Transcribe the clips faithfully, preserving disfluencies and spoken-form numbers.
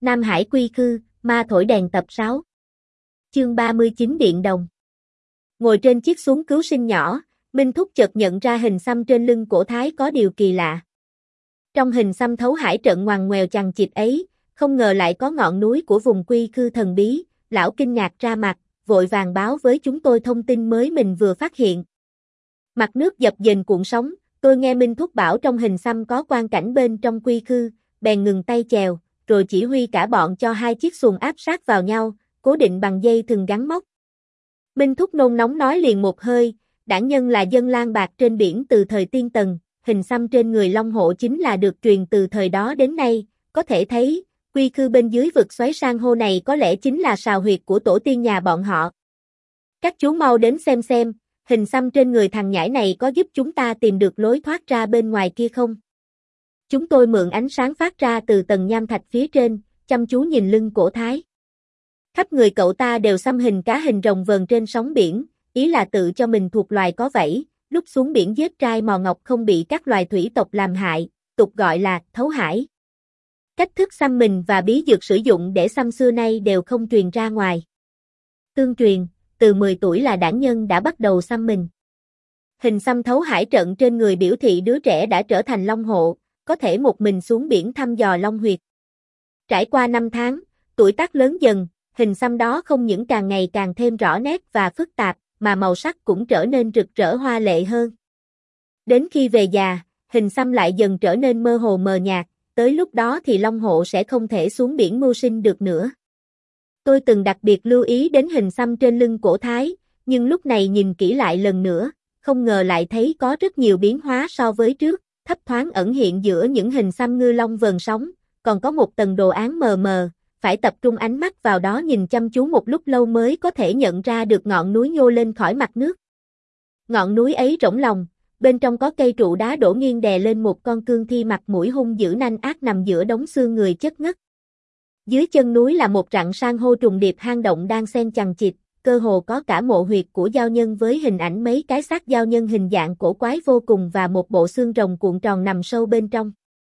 Nam Hải Quy Khư, Ma Thổi Đèn tập sáu. Chương ba mươi chín Điện Đồng. Ngồi trên chiếc xuồng cứu sinh nhỏ, Minh Thúc chợt nhận ra hình xăm trên lưng cổ Thái có điều kỳ lạ. Trong hình xăm thấu hải trận ngoằn ngoèo chằng chịt ấy, không ngờ lại có ngọn núi của vùng Quy Khư thần bí, lão kinh ngạc ra mặt, vội vàng báo với chúng tôi thông tin mới mình vừa phát hiện. Mặt nước dập dềnh cuộn sóng, tôi nghe Minh Thúc bảo trong hình xăm có quang cảnh bên trong Quy Khư, bèn ngừng tay chèo, rồi chỉ huy cả bọn cho hai chiếc xuồng áp sát vào nhau, cố định bằng dây thừng gắn móc. Minh Thúc nôn nóng nói liền một hơi, đảng nhân là dân lang bạc trên biển từ thời tiên tần, hình xăm trên người Long Hộ chính là được truyền từ thời đó đến nay, có thể thấy, Quy Khư bên dưới vực xoáy san hô này có lẽ chính là sào huyệt của tổ tiên nhà bọn họ. Các chú mau đến xem xem, hình xăm trên người thằng nhãi này có giúp chúng ta tìm được lối thoát ra bên ngoài kia không? Chúng tôi mượn ánh sáng phát ra từ tầng nham thạch phía trên, chăm chú nhìn lưng cổ Thái. Khắp người cậu ta đều xăm hình cá hình rồng vờn trên sóng biển, ý là tự cho mình thuộc loài có vảy, lúc xuống biển giết trai mò ngọc không bị các loài thủy tộc làm hại, tục gọi là thấu hải. Cách thức xăm mình và bí dược sử dụng để xăm xưa nay đều không truyền ra ngoài. Tương truyền, từ mười tuổi là đảng nhân đã bắt đầu xăm mình. Hình xăm thấu hải trận trên người biểu thị đứa trẻ đã trở thành Long Hộ, có thể một mình xuống biển thăm dò Long huyệt. Trải qua năm tháng, tuổi tác lớn dần, hình xăm đó không những càng ngày càng thêm rõ nét và phức tạp, mà màu sắc cũng trở nên rực rỡ hoa lệ hơn. Đến khi về già, hình xăm lại dần trở nên mơ hồ mờ nhạt, tới lúc đó thì Long Hộ sẽ không thể xuống biển mưu sinh được nữa. Tôi từng đặc biệt lưu ý đến hình xăm trên lưng cổ Thái, nhưng lúc này nhìn kỹ lại lần nữa, không ngờ lại thấy có rất nhiều biến hóa so với trước, thấp thoáng ẩn hiện giữa những hình xăm ngư long vờn sóng, còn có một tầng đồ án mờ mờ, phải tập trung ánh mắt vào đó nhìn chăm chú một lúc lâu mới có thể nhận ra được ngọn núi nhô lên khỏi mặt nước. Ngọn núi ấy rỗng lòng, bên trong có cây trụ đá đổ nghiêng đè lên một con cương thi mặt mũi hung dữ nanh ác nằm giữa đống xương người chất ngất. Dưới chân núi là một rặng san hô trùng điệp hang động đang xen chằng chịt, cơ hồ có cả mộ huyệt của giao nhân với hình ảnh mấy cái xác giao nhân hình dạng cổ quái vô cùng và một bộ xương rồng cuộn tròn nằm sâu bên trong.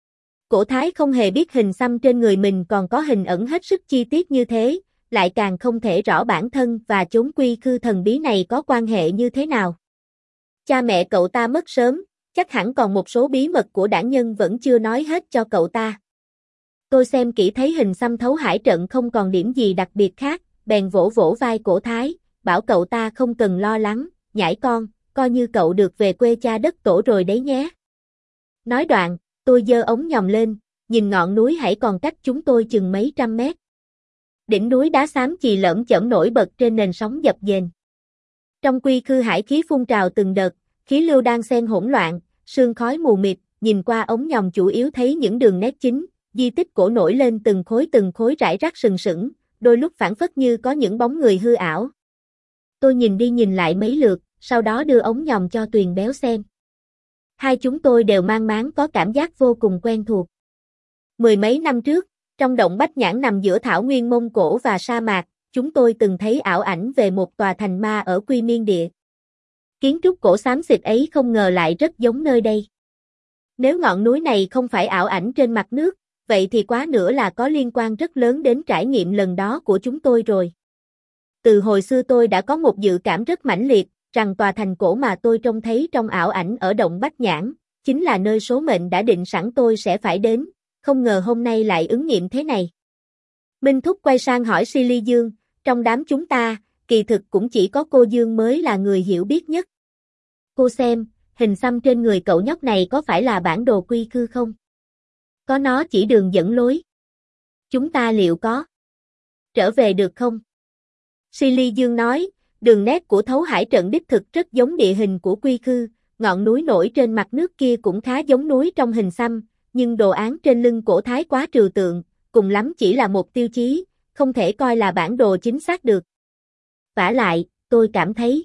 Cổ Thái không hề biết hình xăm trên người mình còn có hình ẩn hết sức chi tiết như thế, lại càng không thể rõ bản thân và chốn Quy Khư thần bí này có quan hệ như thế nào. Cha mẹ cậu ta mất sớm, chắc hẳn còn một số bí mật của đảng nhân vẫn chưa nói hết cho cậu ta. Tôi xem kỹ thấy hình xăm thấu hải trận không còn điểm gì đặc biệt khác, bèn vỗ vỗ vai cổ Thái, bảo cậu ta không cần lo lắng, nhãi con, coi như cậu được về quê cha đất tổ rồi đấy nhé. Nói đoạn, tôi giơ ống nhòm lên, nhìn ngọn núi hãy còn cách chúng tôi chừng mấy trăm mét. Đỉnh núi đá xám chì lởm chởm nổi bật trên nền sóng dập dềnh. Trong Quy Khư hải khí phun trào từng đợt, khí lưu đang xen hỗn loạn, sương khói mù mịt, nhìn qua ống nhòm chủ yếu thấy những đường nét chính, di tích cổ nổi lên từng khối từng khối rải rác sừng sững, đôi lúc phảng phất như có những bóng người hư ảo. Tôi nhìn đi nhìn lại mấy lượt, sau đó đưa ống nhòm cho Tuyền béo xem. Hai chúng tôi đều mang máng có cảm giác vô cùng quen thuộc. Mười mấy năm trước, trong động Bách Nhãn nằm giữa thảo nguyên Mông Cổ và sa mạc, chúng tôi từng thấy ảo ảnh về một tòa thành ma ở Quy Miên Địa. Kiến trúc cổ xám xịt ấy không ngờ lại rất giống nơi đây. Nếu ngọn núi này không phải ảo ảnh trên mặt nước, vậy thì quá nữa là có liên quan rất lớn đến trải nghiệm lần đó của chúng tôi rồi. Từ hồi xưa tôi đã có một dự cảm rất mãnh liệt, rằng tòa thành cổ mà tôi trông thấy trong ảo ảnh ở động Bách Nhãn, chính là nơi số mệnh đã định sẵn tôi sẽ phải đến, không ngờ hôm nay lại ứng nghiệm thế này. Minh Thúc quay sang hỏi Silly Dương, trong đám chúng ta, kỳ thực cũng chỉ có cô Dương mới là người hiểu biết nhất. Cô xem, hình xăm trên người cậu nhóc này có phải là bản đồ Quy Khư không? Có nó chỉ đường dẫn lối. Chúng ta liệu có trở về được không? Silly Dương nói, đường nét của thấu hải trận đích thực rất giống địa hình của Quy Khư, ngọn núi nổi trên mặt nước kia cũng khá giống núi trong hình xăm, nhưng đồ án trên lưng cổ Thái quá trừu tượng, cùng lắm chỉ là một tiêu chí, không thể coi là bản đồ chính xác được. Vả lại, tôi cảm thấy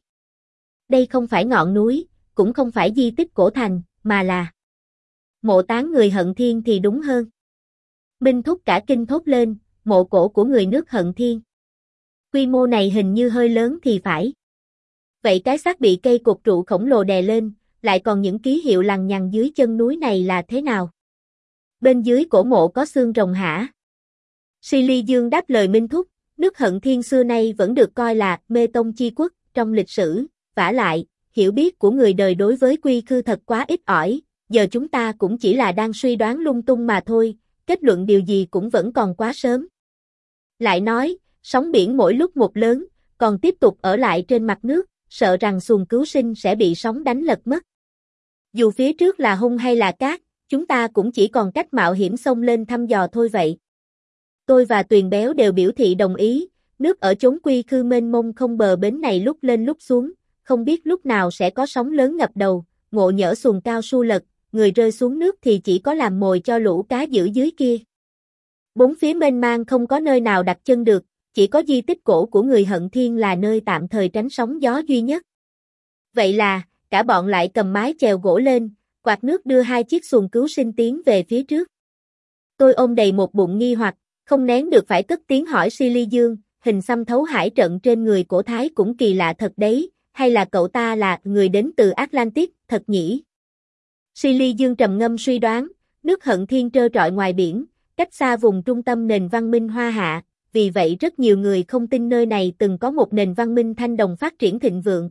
đây không phải ngọn núi, cũng không phải di tích cổ thành, mà là mộ táng người Hận Thiên thì đúng hơn. Minh Thúc cả kinh thốt lên, mộ cổ của người nước Hận Thiên. Quy mô này hình như hơi lớn thì phải. Vậy cái xác bị cây cột trụ khổng lồ đè lên, lại còn những ký hiệu lằng nhằng dưới chân núi này là thế nào? Bên dưới cổ mộ có xương rồng hả? Si Ly Dương đáp lời Minh Thúc, nước Hận Thiên xưa nay vẫn được coi là mê tông chi quốc trong lịch sử, vả lại, hiểu biết của người đời đối với quy khư thật quá ít ỏi, giờ chúng ta cũng chỉ là đang suy đoán lung tung mà thôi, kết luận điều gì cũng vẫn còn quá sớm. Lại nói, sóng biển mỗi lúc một lớn, còn tiếp tục ở lại trên mặt nước, sợ rằng xuồng cứu sinh sẽ bị sóng đánh lật mất. Dù phía trước là hung hay là cát, chúng ta cũng chỉ còn cách mạo hiểm xông lên thăm dò thôi vậy. Tôi và Tuyền Béo đều biểu thị đồng ý, nước ở chốn quy khư mênh mông không bờ bến này lúc lên lúc xuống, không biết lúc nào sẽ có sóng lớn ngập đầu, ngộ nhỡ xuồng cao su lật, người rơi xuống nước thì chỉ có làm mồi cho lũ cá giữ dưới kia. Bốn phía mênh mang không có nơi nào đặt chân được, chỉ có di tích cổ của người Hận Thiên là nơi tạm thời tránh sóng gió duy nhất. Vậy là, cả bọn lại cầm mái chèo gỗ lên, quạt nước đưa hai chiếc xuồng cứu sinh tiến về phía trước. Tôi ôm đầy một bụng nghi hoặc, không nén được phải cất tiếng hỏi Si Ly Dương, hình xăm thấu hải trận trên người cổ thái cũng kỳ lạ thật đấy, hay là cậu ta là người đến từ Atlantis, thật nhỉ? Si Ly Dương trầm ngâm suy đoán, nước Hận Thiên trơ trọi ngoài biển, cách xa vùng trung tâm nền văn minh Hoa Hạ, vì vậy rất nhiều người không tin nơi này từng có một nền văn minh thanh đồng phát triển thịnh vượng.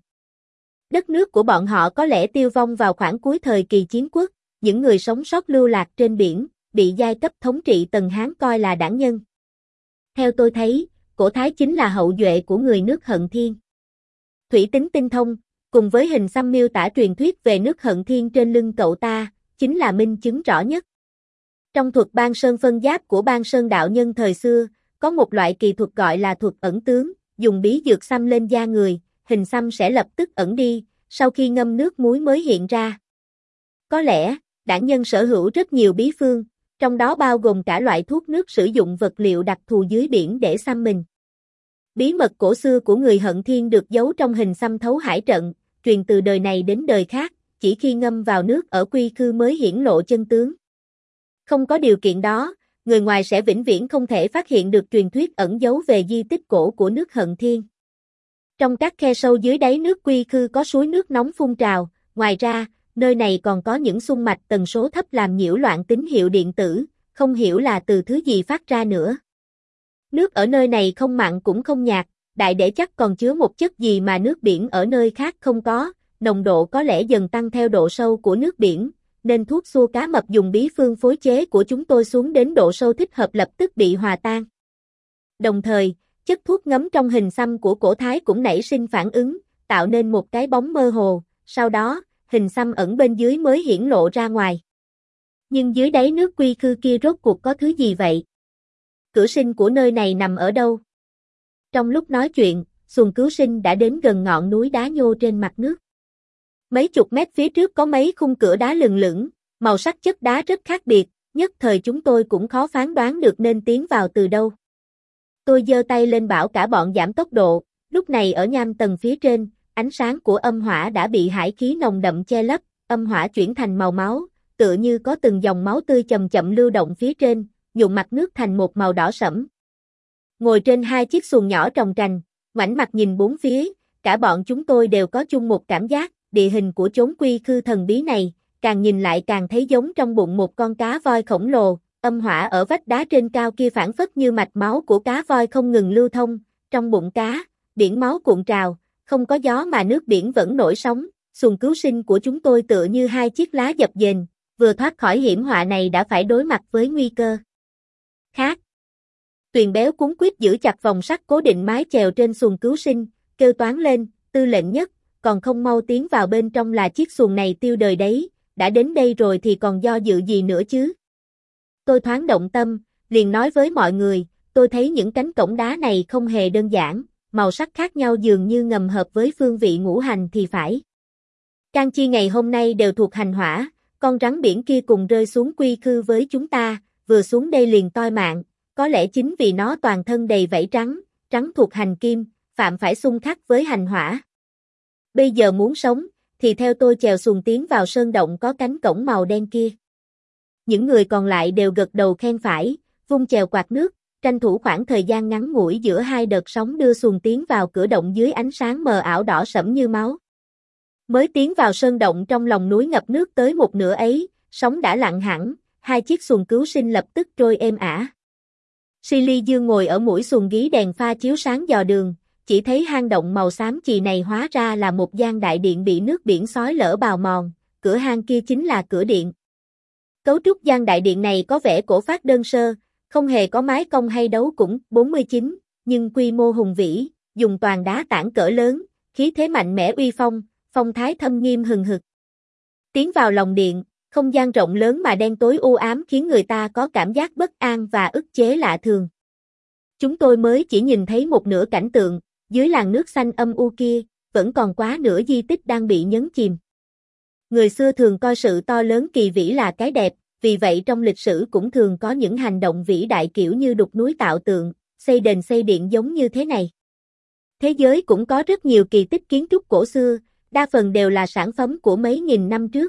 Đất nước của bọn họ có lẽ tiêu vong vào khoảng cuối thời kỳ chiến quốc, những người sống sót lưu lạc trên biển, bị giai cấp thống trị Tần Hán coi là đảng nhân. Theo tôi thấy, cổ thái chính là hậu duệ của người nước Hận Thiên. Thủy tính tinh thông, cùng với hình xăm miêu tả truyền thuyết về nước Hận Thiên trên lưng cậu ta, chính là minh chứng rõ nhất. Trong thuật Ban Sơn phân giáp của Ban Sơn đạo nhân thời xưa, có một loại kỳ thuật gọi là thuật ẩn tướng, dùng bí dược xăm lên da người, hình xăm sẽ lập tức ẩn đi, sau khi ngâm nước muối mới hiện ra. Có lẽ, đảng nhân sở hữu rất nhiều bí phương, trong đó bao gồm cả loại thuốc nước sử dụng vật liệu đặc thù dưới biển để xăm mình. Bí mật cổ xưa của người Hận Thiên được giấu trong hình xăm thấu hải trận, truyền từ đời này đến đời khác, chỉ khi ngâm vào nước ở quy khư mới hiển lộ chân tướng. Không có điều kiện đó, người ngoài sẽ vĩnh viễn không thể phát hiện được truyền thuyết ẩn giấu về di tích cổ của nước Hận Thiên. Trong các khe sâu dưới đáy nước quy khư có suối nước nóng phun trào, ngoài ra, nơi này còn có những xung mạch tần số thấp làm nhiễu loạn tín hiệu điện tử, không hiểu là từ thứ gì phát ra nữa. Nước ở nơi này không mặn cũng không nhạt, đại để chắc còn chứa một chất gì mà nước biển ở nơi khác không có, nồng độ có lẽ dần tăng theo độ sâu của nước biển, nên thuốc xua cá mập dùng bí phương phối chế của chúng tôi xuống đến độ sâu thích hợp lập tức bị hòa tan. Đồng thời, chất thuốc ngấm trong hình xăm của cổ thái cũng nảy sinh phản ứng, tạo nên một cái bóng mơ hồ, sau đó, hình xăm ẩn bên dưới mới hiển lộ ra ngoài. Nhưng dưới đáy nước quy khư kia rốt cuộc có thứ gì vậy? Cửa sinh của nơi này nằm ở đâu? Trong lúc nói chuyện, xuồng cứu sinh đã đến gần ngọn núi đá nhô trên mặt nước. Mấy chục mét phía trước có mấy khung cửa đá lừng lững, màu sắc chất đá rất khác biệt, nhất thời chúng tôi cũng khó phán đoán được nên tiến vào từ đâu. Tôi giơ tay lên bảo cả bọn giảm tốc độ, lúc này ở nham tầng phía trên, ánh sáng của âm hỏa đã bị hải khí nồng đậm che lấp, âm hỏa chuyển thành màu máu, tựa như có từng dòng máu tươi chậm chậm lưu động phía trên, nhuộm mặt nước thành một màu đỏ sẫm. Ngồi trên hai chiếc xuồng nhỏ tròng trành, ngoảnh mặt nhìn bốn phía, cả bọn chúng tôi đều có chung một cảm giác, địa hình của chốn quy khư thần bí này, càng nhìn lại càng thấy giống trong bụng một con cá voi khổng lồ, âm hỏa ở vách đá trên cao kia phản phất như mạch máu của cá voi không ngừng lưu thông, trong bụng cá, biển máu cuộn trào, không có gió mà nước biển vẫn nổi sóng, xuồng cứu sinh của chúng tôi tựa như hai chiếc lá dập dềnh, vừa thoát khỏi hiểm họa này đã phải đối mặt với nguy cơ khác. Tuyền Béo cuống quýt giữ chặt vòng sắt cố định mái chèo trên xuồng cứu sinh, kêu toáng lên, tư lệnh nhất, còn không mau tiến vào bên trong là chiếc xuồng này tiêu đời đấy, đã đến đây rồi thì còn do dự gì nữa chứ. Tôi thoáng động tâm, liền nói với mọi người, tôi thấy những cánh cổng đá này không hề đơn giản, màu sắc khác nhau dường như ngầm hợp với phương vị ngũ hành thì phải. Can chi ngày hôm nay đều thuộc hành hỏa, con rắn biển kia cùng rơi xuống quy khư với chúng ta, vừa xuống đây liền toi mạng, có lẽ chính vì nó toàn thân đầy vảy trắng, trắng thuộc hành kim, phạm phải xung khắc với hành hỏa. Bây giờ muốn sống, thì theo tôi chèo xuồng tiến vào sơn động có cánh cổng màu đen kia. Những người còn lại đều gật đầu khen phải, vung chèo quạt nước, tranh thủ khoảng thời gian ngắn ngủi giữa hai đợt sóng đưa xuồng tiến vào cửa động dưới ánh sáng mờ ảo đỏ sẫm như máu. Mới tiến vào sơn động trong lòng núi ngập nước tới một nửa ấy, sóng đã lặng hẳn, hai chiếc xuồng cứu sinh lập tức trôi êm ả. Silly Dương ngồi ở mũi xuồng gí đèn pha chiếu sáng dò đường, chỉ thấy hang động màu xám chì này hóa ra là một gian đại điện bị nước biển xói lở bào mòn, cửa hang kia chính là cửa điện. Cấu trúc gian đại điện này có vẻ cổ phác đơn sơ, không hề có mái cong hay đấu cũng bốn mươi chín, nhưng quy mô hùng vĩ, dùng toàn đá tảng cỡ lớn, khí thế mạnh mẽ uy phong, phong thái thâm nghiêm hừng hực. Tiến vào lòng điện, không gian rộng lớn mà đen tối u ám khiến người ta có cảm giác bất an và ức chế lạ thường. Chúng tôi mới chỉ nhìn thấy một nửa cảnh tượng, dưới làn nước xanh âm u kia, vẫn còn quá nửa di tích đang bị nhấn chìm. Người xưa thường coi sự to lớn kỳ vĩ là cái đẹp, vì vậy trong lịch sử cũng thường có những hành động vĩ đại kiểu như đục núi tạo tượng, xây đền xây điện giống như thế này. Thế giới cũng có rất nhiều kỳ tích kiến trúc cổ xưa, đa phần đều là sản phẩm của mấy nghìn năm trước.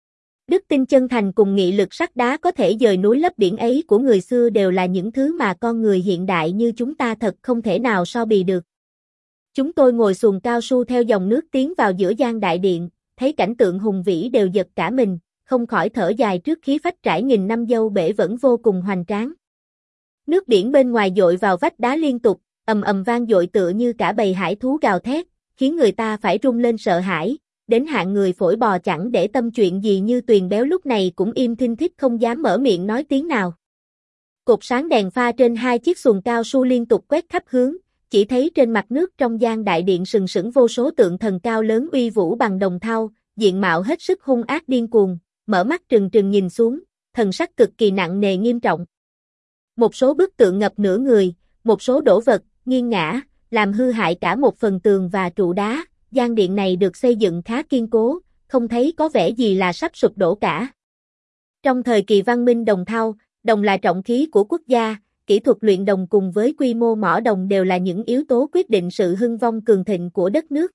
Đức tin chân thành cùng nghị lực sắt đá có thể dời núi lấp biển ấy của người xưa đều là những thứ mà con người hiện đại như chúng ta thật không thể nào so bì được. Chúng tôi ngồi xuồng cao su theo dòng nước tiến vào giữa gian đại điện, thấy cảnh tượng hùng vĩ đều giật cả mình, không khỏi thở dài trước khí phách trải nghìn năm dâu bể vẫn vô cùng hoành tráng. Nước biển bên ngoài dội vào vách đá liên tục, ầm ầm vang dội tựa như cả bầy hải thú gào thét, khiến người ta phải run lên sợ hãi, đến hạng người phổi bò chẳng để tâm chuyện gì như Tuyền Béo lúc này cũng im thinh thích không dám mở miệng nói tiếng nào. Cột sáng đèn pha trên hai chiếc xuồng cao su liên tục quét khắp hướng, chỉ thấy trên mặt nước trong gian đại điện sừng sững vô số tượng thần cao lớn uy vũ bằng đồng thau, diện mạo hết sức hung ác điên cuồng, mở mắt trừng trừng nhìn xuống, thần sắc cực kỳ nặng nề nghiêm trọng. Một số bức tượng ngập nửa người, một số đổ vật, nghiêng ngã, làm hư hại cả một phần tường và trụ đá, gian điện này được xây dựng khá kiên cố, không thấy có vẻ gì là sắp sụp đổ cả. Trong thời kỳ văn minh đồng thau, đồng là trọng khí của quốc gia, kỹ thuật luyện đồng cùng với quy mô mỏ đồng đều là những yếu tố quyết định sự hưng vong cường thịnh của đất nước.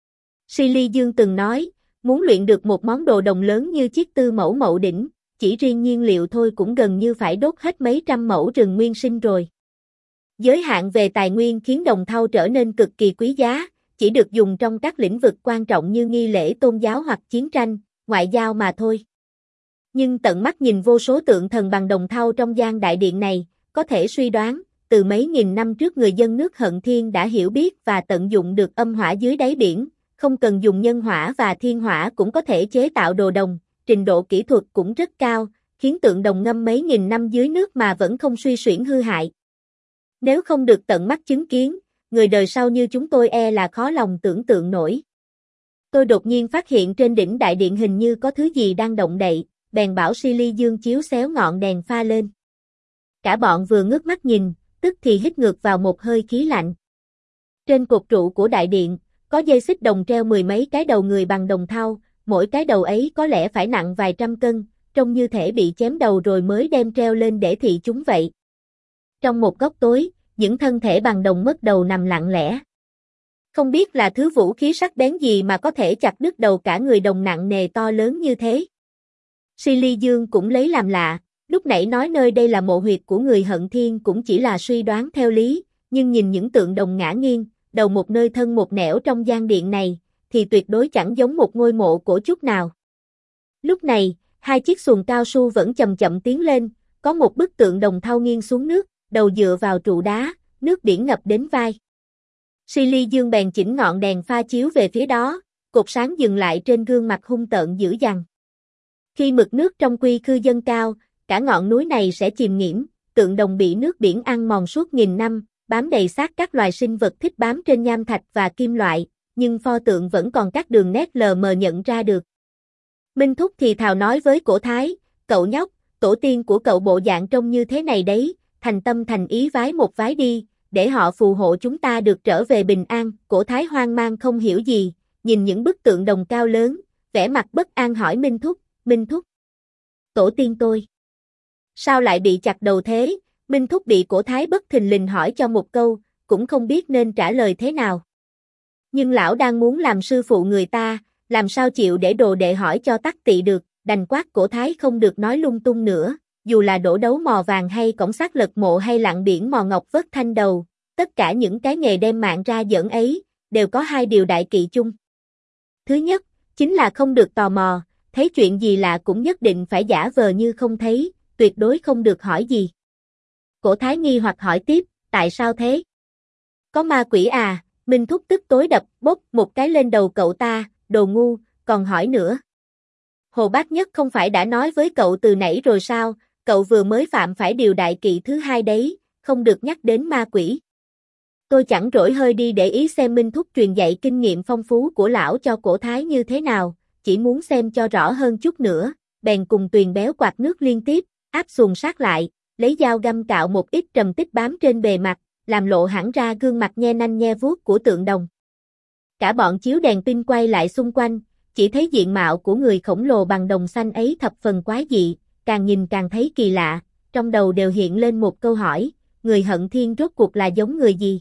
Silly Dương từng nói, muốn luyện được một món đồ đồng lớn như chiếc tư mẫu mậu đỉnh, chỉ riêng nhiên liệu thôi cũng gần như phải đốt hết mấy trăm mẫu rừng nguyên sinh rồi. Giới hạn về tài nguyên khiến đồng thau trở nên cực kỳ quý giá, chỉ được dùng trong các lĩnh vực quan trọng như nghi lễ tôn giáo hoặc chiến tranh, ngoại giao mà thôi. Nhưng tận mắt nhìn vô số tượng thần bằng đồng thau trong gian đại điện này, có thể suy đoán, từ mấy nghìn năm trước người dân nước Hận Thiên đã hiểu biết và tận dụng được âm hỏa dưới đáy biển, không cần dùng nhân hỏa và thiên hỏa cũng có thể chế tạo đồ đồng, trình độ kỹ thuật cũng rất cao, khiến tượng đồng ngâm mấy nghìn năm dưới nước mà vẫn không suy xuyển hư hại. Nếu không được tận mắt chứng kiến, người đời sau như chúng tôi e là khó lòng tưởng tượng nổi. Tôi đột nhiên phát hiện trên đỉnh đại điện hình như có thứ gì đang động đậy, bèn bảo Silly Dương chiếu xéo ngọn đèn pha lên. Cả bọn vừa ngước mắt nhìn, tức thì hít ngược vào một hơi khí lạnh. Trên cột trụ của đại điện, có dây xích đồng treo mười mấy cái đầu người bằng đồng thau, mỗi cái đầu ấy có lẽ phải nặng vài trăm cân, trông như thể bị chém đầu rồi mới đem treo lên để thị chúng vậy. Trong một góc tối, những thân thể bằng đồng mất đầu nằm lặng lẽ. Không biết là thứ vũ khí sắc bén gì mà có thể chặt đứt đầu cả người đồng nặng nề to lớn như thế. Silly Dương cũng lấy làm lạ, lúc nãy nói nơi đây là mộ huyệt của người Hận Thiên cũng chỉ là suy đoán theo lý, nhưng nhìn những tượng đồng ngã nghiêng, đầu một nơi thân một nẻo trong gian điện này, thì tuyệt đối chẳng giống một ngôi mộ cổ chút nào. Lúc này, hai chiếc xuồng cao su vẫn chậm chậm tiến lên, có một bức tượng đồng thau nghiêng xuống nước, đầu dựa vào trụ đá, nước biển ngập đến vai. Silly Dương bèn chỉnh ngọn đèn pha chiếu về phía đó, cột sáng dừng lại trên gương mặt hung tợn dữ dằn. Khi mực nước trong quy khư dâng cao, cả ngọn núi này sẽ chìm nghiễm, tượng đồng bị nước biển ăn mòn suốt nghìn năm, bám đầy xác các loài sinh vật thích bám trên nham thạch và kim loại, nhưng pho tượng vẫn còn các đường nét lờ mờ nhận ra được. Minh Thúc thì thào nói với Cổ Thái, cậu nhóc, tổ tiên của cậu bộ dạng trông như thế này đấy, thành tâm thành ý vái một vái đi, để họ phù hộ chúng ta được trở về bình an. Cổ Thái hoang mang không hiểu gì, nhìn những bức tượng đồng cao lớn, vẻ mặt bất an hỏi Minh Thúc, Minh Thúc, tổ tiên tôi sao lại bị chặt đầu thế? Minh Thúc bị Cổ Thái bất thình lình hỏi cho một câu, cũng không biết nên trả lời thế nào. Nhưng lão đang muốn làm sư phụ người ta, làm sao chịu để đồ đệ hỏi cho tắc tị được, đành quát Cổ Thái không được nói lung tung nữa, dù là đổ đấu mò vàng hay cổng xác lật mộ hay lặn biển mò ngọc vớt thanh đầu, tất cả những cái nghề đem mạng ra giỡn ấy, đều có hai điều đại kỵ chung. Thứ nhất, chính là không được tò mò, thấy chuyện gì lạ cũng nhất định phải giả vờ như không thấy, tuyệt đối không được hỏi gì. Cổ Thái nghi hoặc hỏi tiếp, tại sao thế? Có ma quỷ à? Minh Thúc tức tối đập, bốp một cái lên đầu cậu ta, đồ ngu, còn hỏi nữa. Hồ Bác Nhất không phải đã nói với cậu từ nãy rồi sao, cậu vừa mới phạm phải điều đại kỵ thứ hai đấy, không được nhắc đến ma quỷ. Tôi chẳng rỗi hơi đi để ý xem Minh Thúc truyền dạy kinh nghiệm phong phú của lão cho Cổ Thái như thế nào, chỉ muốn xem cho rõ hơn chút nữa, bèn cùng Tuyền Béo quạt nước liên tiếp, áp xuồng sát lại, lấy dao găm cạo một ít trầm tích bám trên bề mặt, làm lộ hẳn ra gương mặt nhe nanh nhe vuốt của tượng đồng. Cả bọn chiếu đèn pin quay lại xung quanh, chỉ thấy diện mạo của người khổng lồ bằng đồng xanh ấy thập phần quái dị, càng nhìn càng thấy kỳ lạ, trong đầu đều hiện lên một câu hỏi, người Hận Thiên rốt cuộc là giống người gì?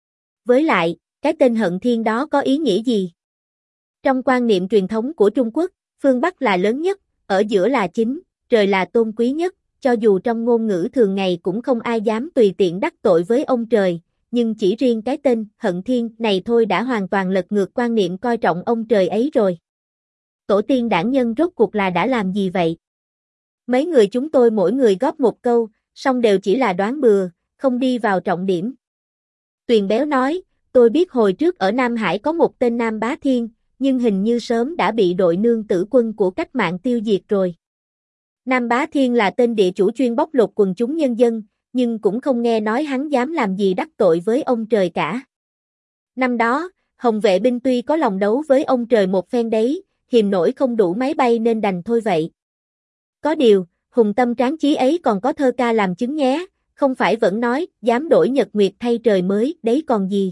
Với lại, cái tên Hận Thiên đó có ý nghĩa gì? Trong quan niệm truyền thống của Trung Quốc, phương Bắc là lớn nhất, ở giữa là chính, trời là tôn quý nhất, cho dù trong ngôn ngữ thường ngày cũng không ai dám tùy tiện đắc tội với ông trời, nhưng chỉ riêng cái tên Hận Thiên này thôi đã hoàn toàn lật ngược quan niệm coi trọng ông trời ấy rồi. Tổ tiên đảng nhân rốt cuộc là đã làm gì vậy? Mấy người chúng tôi mỗi người góp một câu, song đều chỉ là đoán bừa, không đi vào trọng điểm. Tuyền Béo nói, tôi biết hồi trước ở Nam Hải có một tên Nam Bá Thiên, nhưng hình như sớm đã bị đội nương tử quân của cách mạng tiêu diệt rồi. Nam Bá Thiên là tên địa chủ chuyên bóc lột quần chúng nhân dân, nhưng cũng không nghe nói hắn dám làm gì đắc tội với ông trời cả. Năm đó, Hồng Vệ binh tuy có lòng đấu với ông trời một phen đấy, hiềm nổi không đủ máy bay nên đành thôi vậy. Có điều, hùng tâm tráng chí ấy còn có thơ ca làm chứng nhé, không phải vẫn nói, dám đổi nhật nguyệt thay trời mới, đấy còn gì.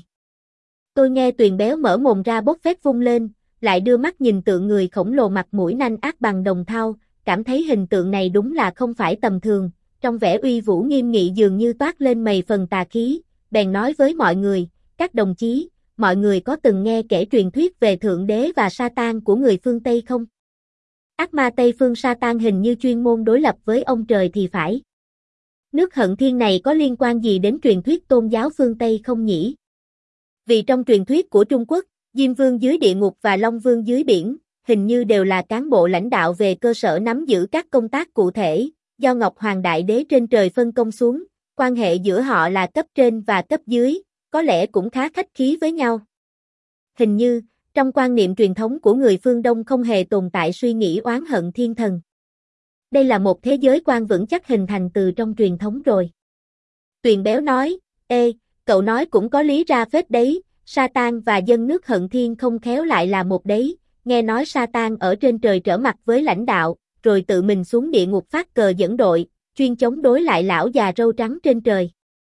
Tôi nghe Tuyền Béo mở mồm ra bốc phét vung lên, lại đưa mắt nhìn tượng người khổng lồ mặt mũi nanh ác bằng đồng thau, cảm thấy hình tượng này đúng là không phải tầm thường, trong vẻ uy vũ nghiêm nghị dường như toát lên mầy phần tà khí, bèn nói với mọi người, các đồng chí, mọi người có từng nghe kể truyền thuyết về Thượng Đế và Sa-tan của người phương Tây không? Ác ma Tây phương Sa-tan hình như chuyên môn đối lập với ông trời thì phải. Nước Hận Thiên này có liên quan gì đến truyền thuyết tôn giáo phương Tây không nhỉ? Vì trong truyền thuyết của Trung Quốc, Diêm Vương dưới địa ngục và Long Vương dưới biển, hình như đều là cán bộ lãnh đạo về cơ sở nắm giữ các công tác cụ thể, do Ngọc Hoàng Đại Đế trên trời phân công xuống, quan hệ giữa họ là cấp trên và cấp dưới, có lẽ cũng khá khách khí với nhau. Hình như, trong quan niệm truyền thống của người phương Đông không hề tồn tại suy nghĩ oán hận thiên thần. Đây là một thế giới quan vững chắc hình thành từ trong truyền thống rồi. Tuyền Béo nói, ê, cậu nói cũng có lý ra phết đấy, Sa-tan và dân nước Hận Thiên không khéo lại là một đấy, nghe nói Sa-tan ở trên trời trở mặt với lãnh đạo, rồi tự mình xuống địa ngục phát cờ dẫn đội, chuyên chống đối lại lão già râu trắng trên trời.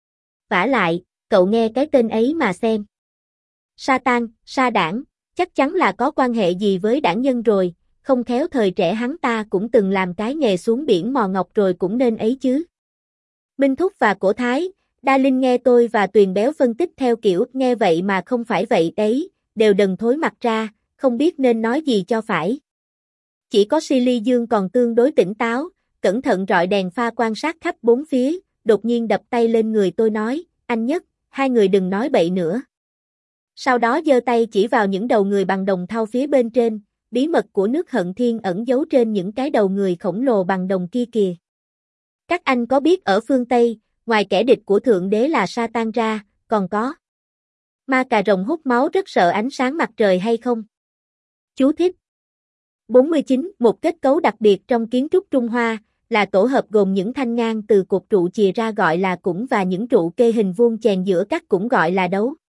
Vả lại, cậu nghe cái tên ấy mà xem. Sa-tan, Sa đảng, chắc chắn là có quan hệ gì với đảng nhân rồi, không khéo thời trẻ hắn ta cũng từng làm cái nghề xuống biển mò ngọc rồi cũng nên ấy chứ. Minh Thúc và Cổ Thái, Đa Linh nghe tôi và Tuyền Béo phân tích theo kiểu nghe vậy mà không phải vậy đấy, đều đần thối mặt ra, không biết nên nói gì cho phải. Chỉ có Silly Dương còn tương đối tỉnh táo, cẩn thận rọi đèn pha quan sát khắp bốn phía, đột nhiên đập tay lên người tôi nói, anh Nhất, hai người đừng nói bậy nữa. Sau đó giơ tay chỉ vào những đầu người bằng đồng thau phía bên trên, bí mật của nước Hận Thiên ẩn giấu trên những cái đầu người khổng lồ bằng đồng kia kìa. Các anh có biết ở phương Tây, ngoài kẻ địch của Thượng Đế là Sa-tan ra, còn có ma cà rồng hút máu rất sợ ánh sáng mặt trời hay không? Chú thích bốn mươi chín. Một kết cấu đặc biệt trong kiến trúc Trung Hoa, là tổ hợp gồm những thanh ngang từ cột trụ chìa ra gọi là củng và những trụ kê hình vuông chèn giữa các củng gọi là đấu.